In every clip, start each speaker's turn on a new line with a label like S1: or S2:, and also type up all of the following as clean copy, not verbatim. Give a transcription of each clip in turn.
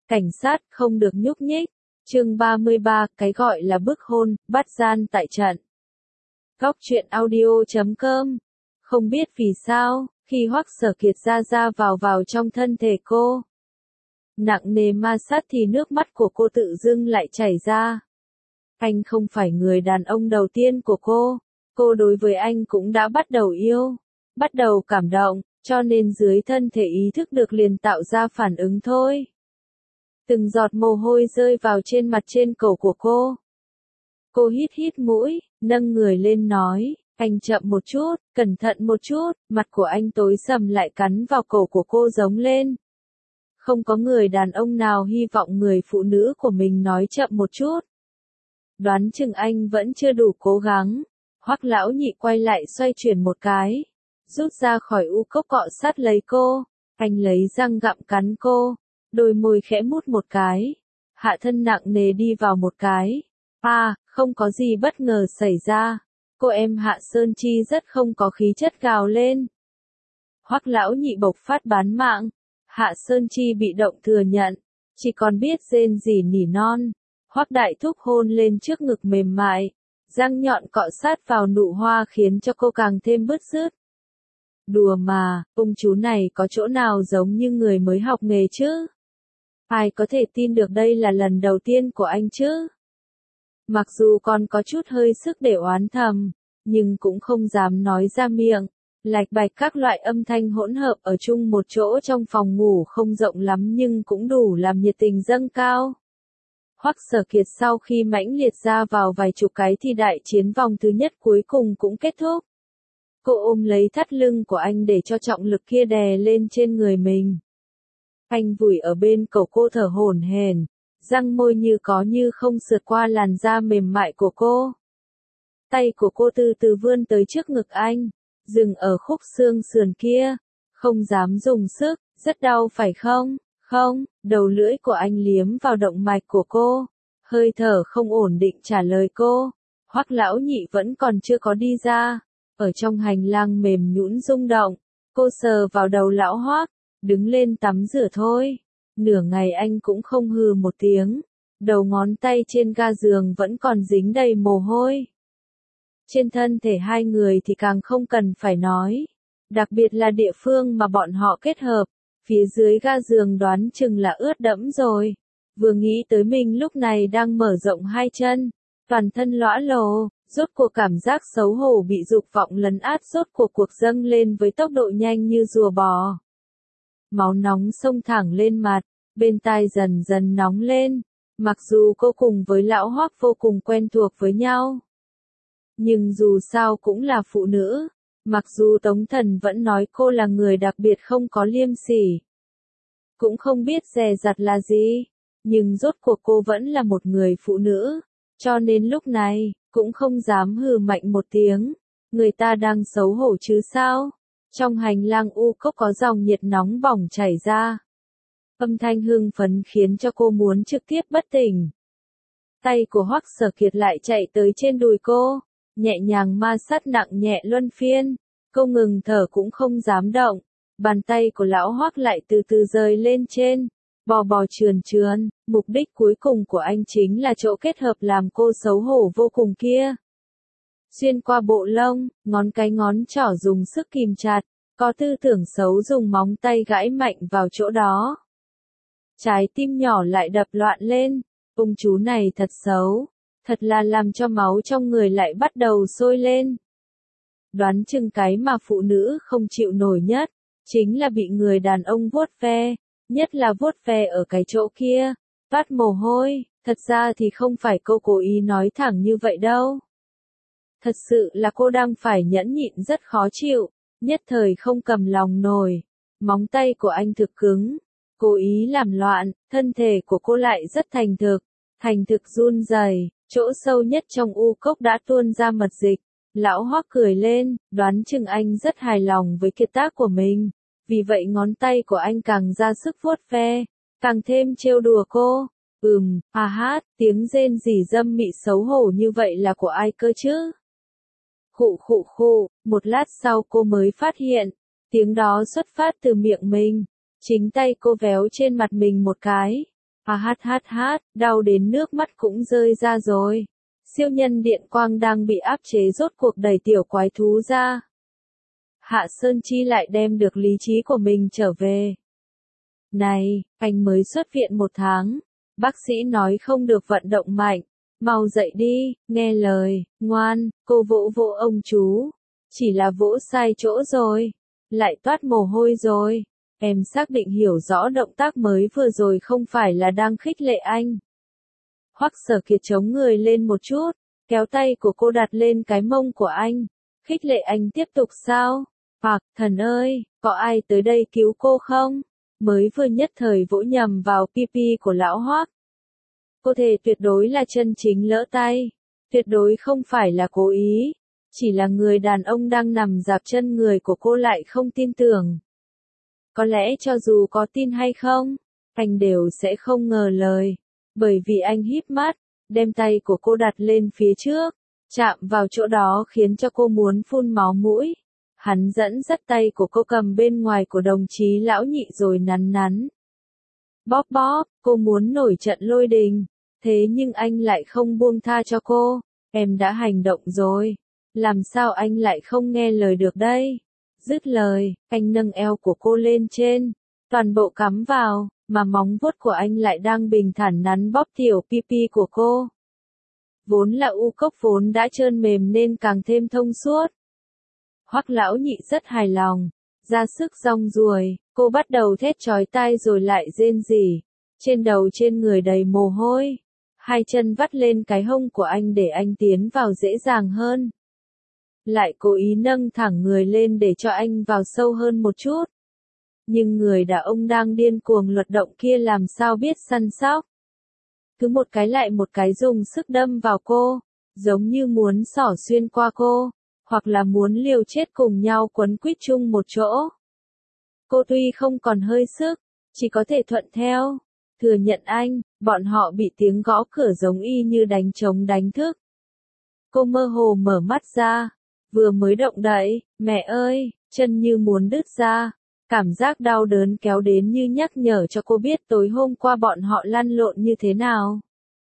S1: Cảnh sát không được nhúc nhích. Chương 33, cái gọi là bức hôn, bắt gian tại trận. Góc truyện audio.com. Không biết vì sao, khi Hoắc Sở Kiệt ra vào trong thân thể cô, nặng nề ma sát thì nước mắt của cô tự dưng lại chảy ra. Anh không phải người đàn ông đầu tiên của cô đối với anh cũng đã bắt đầu yêu, bắt đầu cảm động, cho nên dưới thân thể ý thức được liền tạo ra phản ứng thôi. Từng giọt mồ hôi rơi vào trên mặt trên cổ của cô. Cô hít mũi, nâng người lên nói, anh chậm một chút, cẩn thận một chút, mặt của anh tối sầm lại cắn vào cổ của cô giống lên. Không có người đàn ông nào hy vọng người phụ nữ của mình nói chậm một chút. Đoán chừng anh vẫn chưa đủ cố gắng. Hoắc lão nhị quay lại xoay chuyển một cái, rút ra khỏi u cốc cọ sát lấy cô, anh lấy răng gặm cắn cô, đôi môi khẽ mút một cái, hạ thân nặng nề đi vào một cái. Không có gì bất ngờ xảy ra. Cô em Hạ Sơn Chi rất không có khí chất gào lên. Hoắc lão nhị bộc phát bán mạng. Hạ Sơn Chi bị động thừa nhận, chỉ còn biết rên rỉ nỉ non. Hoắc đại thúc hôn lên trước ngực mềm mại, răng nhọn cọ sát vào nụ hoa khiến cho cô càng thêm bứt rứt. Đùa mà, ông chú này có chỗ nào giống như người mới học nghề chứ? Ai có thể tin được đây là lần đầu tiên của anh chứ? Mặc dù còn có chút hơi sức để oán thầm, nhưng cũng không dám nói ra miệng. Lạch bạch các loại âm thanh hỗn hợp ở chung một chỗ trong phòng ngủ không rộng lắm nhưng cũng đủ làm nhiệt tình dâng cao. Hoắc Sở Kiệt sau khi mãnh liệt ra vào vài chục cái thì đại chiến vòng thứ nhất cuối cùng cũng kết thúc. Cô ôm lấy thắt lưng của anh để cho trọng lực kia đè lên trên người mình. Anh vùi ở bên cổ cô thở hổn hển, răng môi như có như không sượt qua làn da mềm mại của cô. Tay của cô từ từ vươn tới trước ngực anh, dừng ở khúc xương sườn kia, không dám dùng sức, rất đau phải không? Không, đầu lưỡi của anh liếm vào động mạch của cô, hơi thở không ổn định trả lời cô. Hoắc lão nhị vẫn còn chưa có đi ra, ở trong hành lang mềm nhũn rung động, cô sờ vào đầu lão Hoắc, đứng lên tắm rửa thôi. Nửa ngày anh cũng không hừ một tiếng, đầu ngón tay trên ga giường vẫn còn dính đầy mồ hôi. Trên thân thể hai người thì càng không cần phải nói, đặc biệt là địa phương mà bọn họ kết hợp. Phía dưới ga giường đoán chừng là ướt đẫm rồi. Vừa nghĩ tới mình lúc này đang mở rộng hai chân, toàn thân lõa lồ, rốt cuộc cảm giác xấu hổ bị dục vọng lấn át rốt cuộc dâng lên với tốc độ nhanh như rùa bò. Máu nóng xông thẳng lên mặt, bên tai dần dần nóng lên. Mặc dù cô cùng với lão Hoắc vô cùng quen thuộc với nhau, nhưng dù sao cũng là phụ nữ. Mặc dù Tống Thần vẫn nói cô là người đặc biệt không có liêm sỉ, cũng không biết dè dặt là gì, nhưng rốt cuộc cô vẫn là một người phụ nữ, cho nên lúc này, cũng không dám hừ mạnh một tiếng. Người ta đang xấu hổ chứ sao? Trong hành lang u cốc có dòng nhiệt nóng bỏng chảy ra. Âm thanh hưng phấn khiến cho cô muốn trực tiếp bất tỉnh. Tay của Hoắc Sở Kiệt lại chạy tới trên đùi cô, nhẹ nhàng ma sát nặng nhẹ luân phiên. Cô ngừng thở cũng không dám động. Bàn tay của lão Hoắc lại từ từ rời lên trên, bò trườn. Mục đích cuối cùng của anh chính là chỗ kết hợp làm cô xấu hổ vô cùng kia. Xuyên qua bộ lông, ngón trỏ dùng sức kìm chặt, có tư tưởng xấu dùng móng tay gãi mạnh vào chỗ đó. Trái tim nhỏ lại đập loạn lên, ông chú này thật xấu, thật là làm cho máu trong người lại bắt đầu sôi lên. Đoán chừng cái mà phụ nữ không chịu nổi nhất, chính là bị người đàn ông vuốt ve, nhất là vuốt ve ở cái chỗ kia, toát mồ hôi. Thật ra thì không phải cô cố ý nói thẳng như vậy đâu. Thật sự là cô đang phải nhẫn nhịn rất khó chịu, nhất thời không cầm lòng nổi. Móng tay của anh thực cứng, cố ý làm loạn, thân thể của cô lại rất thành thực run rẩy, chỗ sâu nhất trong u cốc đã tuôn ra mật dịch. Lão Hoắc cười lên, đoán chừng anh rất hài lòng với kiệt tác của mình, vì vậy ngón tay của anh càng ra sức vuốt ve, càng thêm trêu đùa cô. Tiếng rên rỉ dâm mị xấu hổ như vậy là của ai cơ chứ? Khụ, một lát sau cô mới phát hiện, tiếng đó xuất phát từ miệng mình. Chính tay cô véo trên mặt mình một cái. Đau đến nước mắt cũng rơi ra rồi. Siêu nhân điện quang đang bị áp chế rốt cuộc đẩy tiểu quái thú ra. Hạ Sơn Chi lại đem được lý trí của mình trở về. Này, anh mới xuất viện 1 tháng. Bác sĩ nói không được vận động mạnh. Mau dậy đi, nghe lời, ngoan, cô vỗ vỗ ông chú. Chỉ là vỗ sai chỗ rồi. Lại toát mồ hôi rồi. Em xác định hiểu rõ động tác mới vừa rồi không phải là đang khích lệ anh. Hoắc Sở Kiệt chống người lên một chút, kéo tay của cô đặt lên cái mông của anh. Khích lệ anh tiếp tục sao? Thần ơi, có ai tới đây cứu cô không? Mới vừa nhất thời vỗ nhầm vào pipi của lão Hoắc. Cô thề tuyệt đối là chân chính lỡ tay. Tuyệt đối không phải là cố ý. Chỉ là người đàn ông đang nằm dạp chân người của cô lại không tin tưởng. Có lẽ cho dù có tin hay không, anh đều sẽ không ngờ lời. Bởi vì anh híp mắt, đem tay của cô đặt lên phía trước, chạm vào chỗ đó khiến cho cô muốn phun máu mũi. Hắn dẫn dắt tay của cô cầm bên ngoài của đồng chí lão Nhị rồi nắn nắn. Bóp bóp, cô muốn nổi trận lôi đình. Thế nhưng anh lại không buông tha cho cô. Em đã hành động rồi. Làm sao anh lại không nghe lời được đây? Dứt lời, anh nâng eo của cô lên trên. Toàn bộ cắm vào, mà móng vuốt của anh lại đang bình thản nắn bóp tiểu pipi của cô. Vốn là u cốc vốn đã trơn mềm nên càng thêm thông suốt. Hoắc lão Nhị rất hài lòng. Ra sức rong ruổi, cô bắt đầu thét chói tai rồi lại rên rỉ. Trên đầu trên người đầy mồ hôi. Hai chân vắt lên cái hông của anh để anh tiến vào dễ dàng hơn. Lại cố ý nâng thẳng người lên để cho anh vào sâu hơn một chút. Nhưng người đàn ông đang điên cuồng luật động kia làm sao biết săn sóc. Cứ một cái lại một cái dùng sức đâm vào cô, giống như muốn xỏ xuyên qua cô, hoặc là muốn liều chết cùng nhau quấn quýt chung một chỗ. Cô tuy không còn hơi sức, chỉ có thể thuận theo, thừa nhận anh, bọn họ bị tiếng gõ cửa giống y như đánh trống đánh thức. Cô mơ hồ mở mắt ra, vừa mới động đậy, mẹ ơi, chân như muốn đứt ra. Cảm giác đau đớn kéo đến như nhắc nhở cho cô biết tối hôm qua bọn họ lăn lộn như thế nào.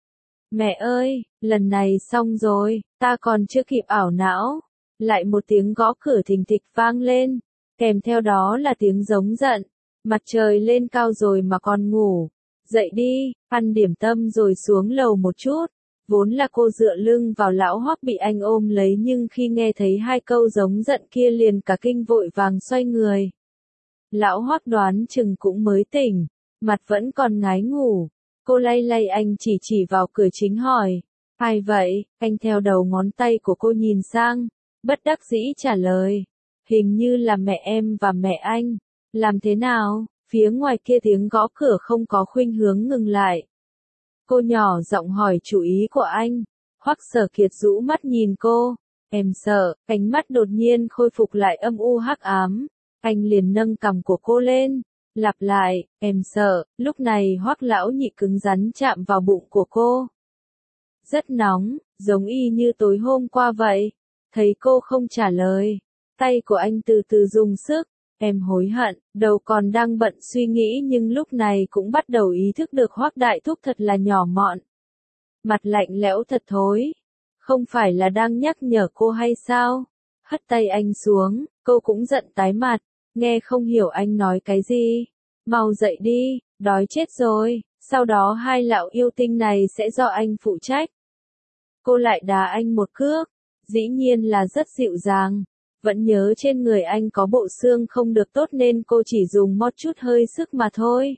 S1: Mẹ ơi, lần này xong rồi, ta còn chưa kịp ảo não. Lại một tiếng gõ cửa thình thịch vang lên, kèm theo đó là tiếng giống giận. Mặt trời lên cao rồi mà còn ngủ. Dậy đi, ăn điểm tâm rồi xuống lầu một chút. Vốn là cô dựa lưng vào lão Hoắc bị anh ôm lấy nhưng khi nghe thấy hai câu giống giận kia liền cả kinh vội vàng xoay người. Lão Hoắc đoán chừng cũng mới tỉnh, mặt vẫn còn ngái ngủ. Cô lay lay anh chỉ vào cửa chính hỏi. Ai vậy? Anh theo đầu ngón tay của cô nhìn sang, bất đắc dĩ trả lời. Hình như là mẹ em và mẹ anh. Làm thế nào? Phía ngoài kia tiếng gõ cửa không có khuynh hướng ngừng lại. Cô nhỏ giọng hỏi chủ ý của anh. Hoắc Sở Kiệt rũ mắt nhìn cô. Em sợ, ánh mắt đột nhiên khôi phục lại âm u hắc ám. Anh liền nâng cằm của cô lên. Lặp lại, em sợ. Lúc này Hoắc lão Nhị cứng rắn chạm vào bụng của cô. Rất nóng, giống y như tối hôm qua vậy. Thấy cô không trả lời, tay của anh từ từ dùng sức. Em hối hận, đầu còn đang bận suy nghĩ nhưng lúc này cũng bắt đầu ý thức được Hoắc đại thúc thật là nhỏ mọn. Mặt lạnh lẽo thật thối. Không phải là đang nhắc nhở cô hay sao? Hất tay anh xuống, cô cũng giận tái mặt, nghe không hiểu anh nói cái gì. Mau dậy đi, đói chết rồi, sau đó hai lão yêu tinh này sẽ do anh phụ trách. Cô lại đá anh một cước, dĩ nhiên là rất dịu dàng. Vẫn nhớ trên người anh có bộ xương không được tốt nên cô chỉ dùng một chút hơi sức mà thôi.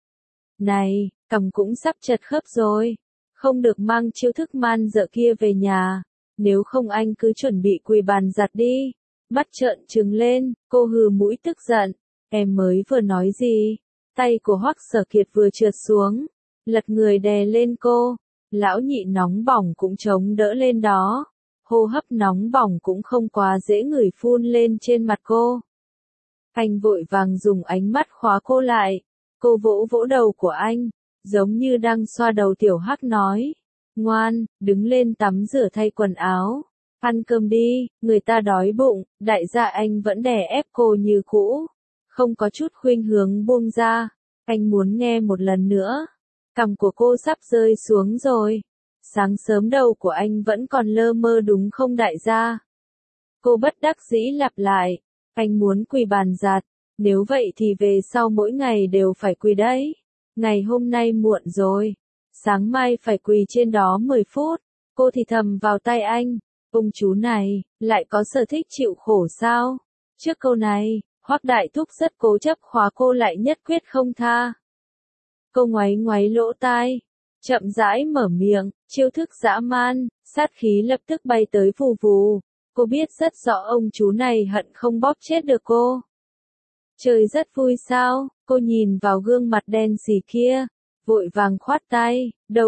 S1: Này, cằm cũng sắp chật khớp rồi. Không được mang chiêu thức man dợ kia về nhà. Nếu không anh cứ chuẩn bị quỳ bàn giặt đi. Mắt trợn trừng lên, cô hừ mũi tức giận. Em mới vừa nói gì? Tay của Hoắc Sở Kiệt vừa trượt xuống. Lật người đè lên cô. Lão Nhị nóng bỏng cũng chống đỡ lên đó. Hô hấp nóng bỏng cũng không quá dễ ngửi phun lên trên mặt cô. Anh vội vàng dùng ánh mắt khóa cô lại. Cô vỗ vỗ đầu của anh, giống như đang xoa đầu tiểu Hắc nói. Ngoan, đứng lên tắm rửa thay quần áo. Ăn cơm đi, người ta đói bụng, đại gia anh vẫn đè ép cô như cũ. Không có chút khuynh hướng buông ra. Anh muốn nghe một lần nữa. Cằm của cô sắp rơi xuống rồi. Sáng sớm đầu của anh vẫn còn lơ mơ đúng không đại gia? Cô bất đắc dĩ lặp lại. Anh muốn quỳ bàn giặt. Nếu vậy thì về sau mỗi ngày đều phải quỳ đấy. Ngày hôm nay muộn rồi. Sáng mai phải quỳ trên đó 10 phút. Cô thì thầm vào tai anh. Ông chú này, lại có sở thích chịu khổ sao? Trước câu này, Hoắc Đại Thúc rất cố chấp khóa cô lại nhất quyết không tha. Cô ngoáy ngoáy lỗ tai, chậm rãi mở miệng, chiêu thức dã man, sát khí lập tức bay tới vù vù. Cô biết rất rõ ông chú này hận không bóp chết được cô. Trời rất vui sao? Cô nhìn vào gương mặt đen sì kia, vội vàng khoát tay, đâu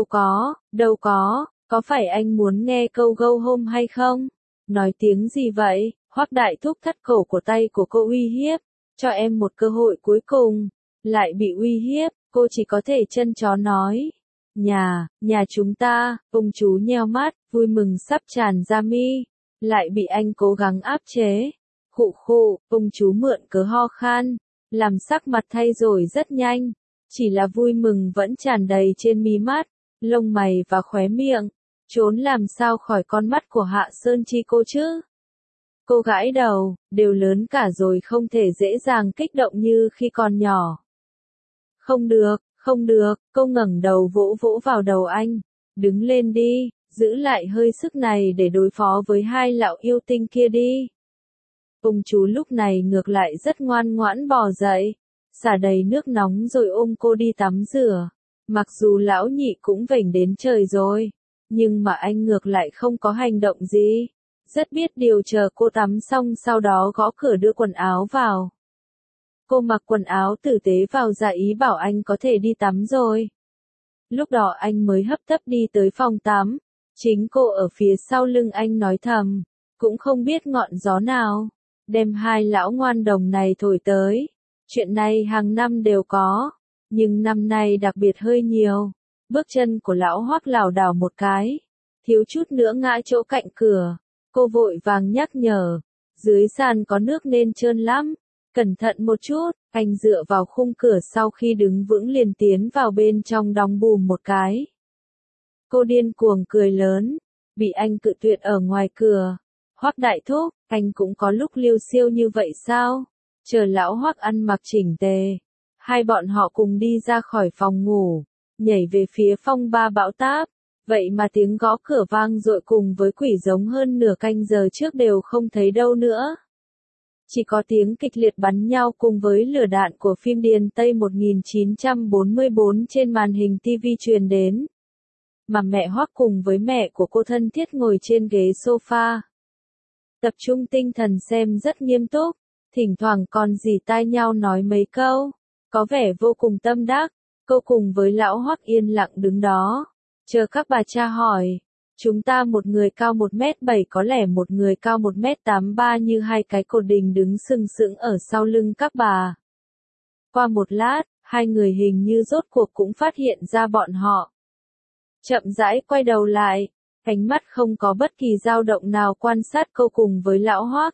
S1: có phải anh muốn nghe câu go home hay không? Nói tiếng gì vậy? Hoắc Đại Thúc thắt cổ của tay của cô uy hiếp, cho em một cơ hội cuối cùng, lại bị uy hiếp, cô chỉ có thể chân chó nói. Nhà chúng ta, ông chú nheo mắt, vui mừng sắp tràn ra mi, lại bị anh cố gắng áp chế. Khụ khụ, ông chú mượn cớ ho khan, làm sắc mặt thay rồi rất nhanh, chỉ là vui mừng vẫn tràn đầy trên mí mắt, lông mày và khóe miệng, trốn làm sao khỏi con mắt của Hạ Sơn Chi cô chứ. Cô gãi đầu, đều lớn cả rồi không thể dễ dàng kích động như khi còn nhỏ. Không được, cô ngẩng đầu vỗ vỗ vào đầu anh, đứng lên đi, giữ lại hơi sức này để đối phó với hai lão yêu tinh kia đi. Ông chú lúc này ngược lại rất ngoan ngoãn bò dậy, xả đầy nước nóng rồi ôm cô đi tắm rửa. Mặc dù lão nhị cũng vểnh đến trời rồi, nhưng mà anh ngược lại không có hành động gì. Rất biết điều chờ cô tắm xong sau đó gõ cửa đưa quần áo vào. Cô mặc quần áo tử tế vào dạ ý bảo anh có thể đi tắm rồi. Lúc đó anh mới hấp tấp đi tới phòng tắm. Chính cô ở phía sau lưng anh nói thầm, cũng không biết ngọn gió nào đem hai lão ngoan đồng này thổi tới. Chuyện này hàng năm đều có, nhưng năm nay đặc biệt hơi nhiều. Bước chân của lão Hoắc lảo đảo một cái, thiếu chút nữa ngã chỗ cạnh cửa. Cô vội vàng nhắc nhở, dưới sàn có nước nên trơn lắm, cẩn thận một chút. Anh dựa vào khung cửa sau khi đứng vững liền tiến vào bên trong đóng bùm một cái. Cô điên cuồng cười lớn, bị anh cự tuyệt ở ngoài cửa. Hoắc Đại Thúc, anh cũng có lúc liêu xiêu như vậy sao? Chờ lão Hoắc ăn mặc chỉnh tề, hai bọn họ cùng đi ra khỏi phòng ngủ, nhảy về phía phong ba bão táp. Vậy mà tiếng gõ cửa vang dội cùng với quỷ giống hơn nửa canh giờ trước đều không thấy đâu nữa. Chỉ có tiếng kịch liệt bắn nhau cùng với lửa đạn của phim Điền Tây 1944 trên màn hình TV truyền đến. Mà mẹ Hoắc cùng với mẹ của cô thân thiết ngồi trên ghế sofa. Tập trung tinh thần xem rất nghiêm túc, thỉnh thoảng còn rỉ tai nhau nói mấy câu, có vẻ vô cùng tâm đắc. Cô cùng với lão Hoắc yên lặng đứng đó, chờ các bà cha hỏi. Chúng ta một người cao 1m7 có lẽ một người cao 1m83 như hai cái cột đình đứng sừng sững ở sau lưng các bà. Qua một lát, hai người hình như rốt cuộc cũng phát hiện ra bọn họ. Chậm rãi quay đầu lại, ánh mắt không có bất kỳ dao động nào quan sát cô cùng với lão Hoắc.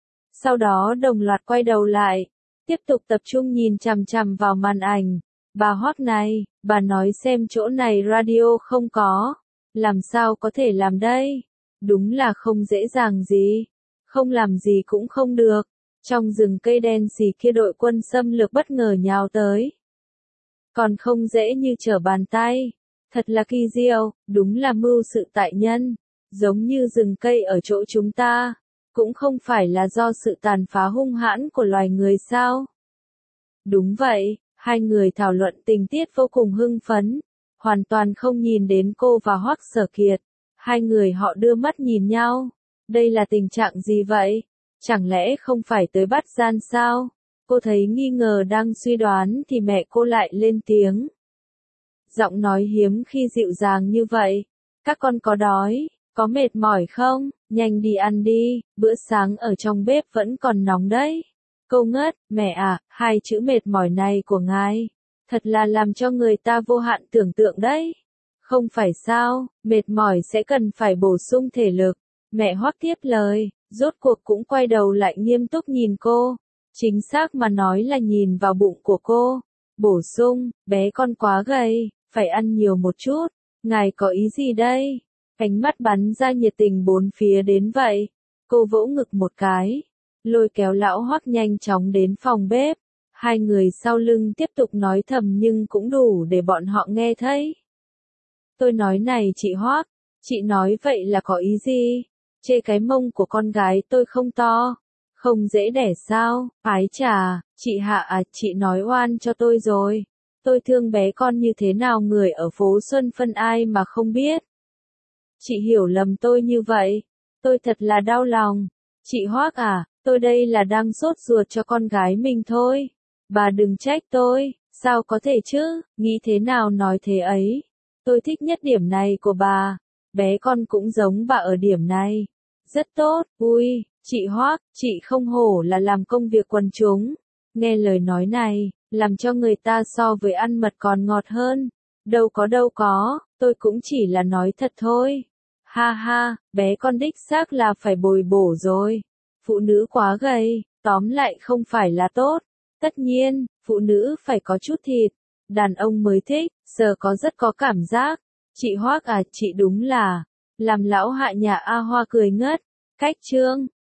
S1: Sau đó đồng loạt quay đầu lại, tiếp tục tập trung nhìn chằm chằm vào màn ảnh. Bà Hoắc này, bà nói xem chỗ này radio không có. Làm sao có thể làm đây? Đúng là không dễ dàng gì. Không làm gì cũng không được. Trong rừng cây đen xì kia đội quân xâm lược bất ngờ nhào tới. Còn không dễ như trở bàn tay. Thật là kỳ diệu, đúng là mưu sự tại nhân. Giống như rừng cây ở chỗ chúng ta. Cũng không phải là do sự tàn phá hung hãn của loài người sao? Đúng vậy, hai người thảo luận tình tiết vô cùng hưng phấn. Hoàn toàn không nhìn đến cô và Hoắc Sở Kiệt. Hai người họ đưa mắt nhìn nhau. Đây là tình trạng gì vậy? Chẳng lẽ không phải tới bắt gian sao? Cô thấy nghi ngờ đang suy đoán thì mẹ cô lại lên tiếng. Giọng nói hiếm khi dịu dàng như vậy. Các con có đói, có mệt mỏi không? Nhanh đi ăn đi, bữa sáng ở trong bếp vẫn còn nóng đấy. Cô ngất, mẹ à, hai chữ mệt mỏi này của ngài. Thật là làm cho người ta vô hạn tưởng tượng đấy. Không phải sao, mệt mỏi sẽ cần phải bổ sung thể lực. Mẹ Hoắc tiếp lời, rốt cuộc cũng quay đầu lại nghiêm túc nhìn cô. Chính xác mà nói là nhìn vào bụng của cô. Bổ sung, bé con quá gầy, phải ăn nhiều một chút, ngài có ý gì đây? Ánh mắt bắn ra nhiệt tình bốn phía đến vậy. Cô vỗ ngực một cái, lôi kéo lão Hoắc nhanh chóng đến phòng bếp. Hai người sau lưng tiếp tục nói thầm nhưng cũng đủ để bọn họ nghe thấy. Tôi nói này chị Hoắc, chị nói vậy là có ý gì? Chê cái mông của con gái tôi không to, không dễ đẻ sao? Ái chà, chị Hạ à, chị nói oan cho tôi rồi. Tôi thương bé con như thế nào người ở phố Xuân Phân ai mà không biết. Chị hiểu lầm tôi như vậy, tôi thật là đau lòng. Chị Hoắc à, tôi đây là đang sốt ruột cho con gái mình thôi. Bà đừng trách tôi, sao có thể chứ, nghĩ thế nào nói thế ấy. Tôi thích nhất điểm này của bà, bé con cũng giống bà ở điểm này. Rất tốt, ui, chị Hoắc, chị không hổ là làm công việc quần chúng. Nghe lời nói này, làm cho người ta so với ăn mật còn ngọt hơn. Đâu có, tôi cũng chỉ là nói thật thôi. Ha ha, bé con đích xác là phải bồi bổ rồi. Phụ nữ quá gầy, tóm lại không phải là tốt. Tất nhiên, phụ nữ phải có chút thịt. Đàn ông mới thích, giờ có rất có cảm giác. Chị Hoắc à, chị đúng là, làm lão Hạ nhà A Hoa cười ngất. Cách chương